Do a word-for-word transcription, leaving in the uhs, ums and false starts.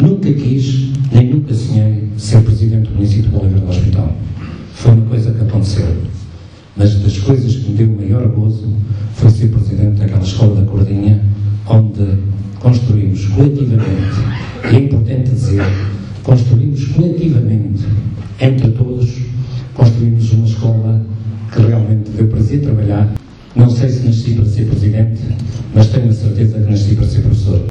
Nunca quis, nem nunca sonhei ser presidente do município de Oliveira do Hospital. Foi uma coisa que aconteceu. Mas das coisas que me deu o maior gozo foi ser presidente daquela escola da Cordinha, onde construímos coletivamente, e é importante dizer, construímos coletivamente, entre todos, construímos uma escola que realmente deu prazer trabalhar. Não sei se nasci para ser presidente, mas tenho a certeza que nasci para ser professor.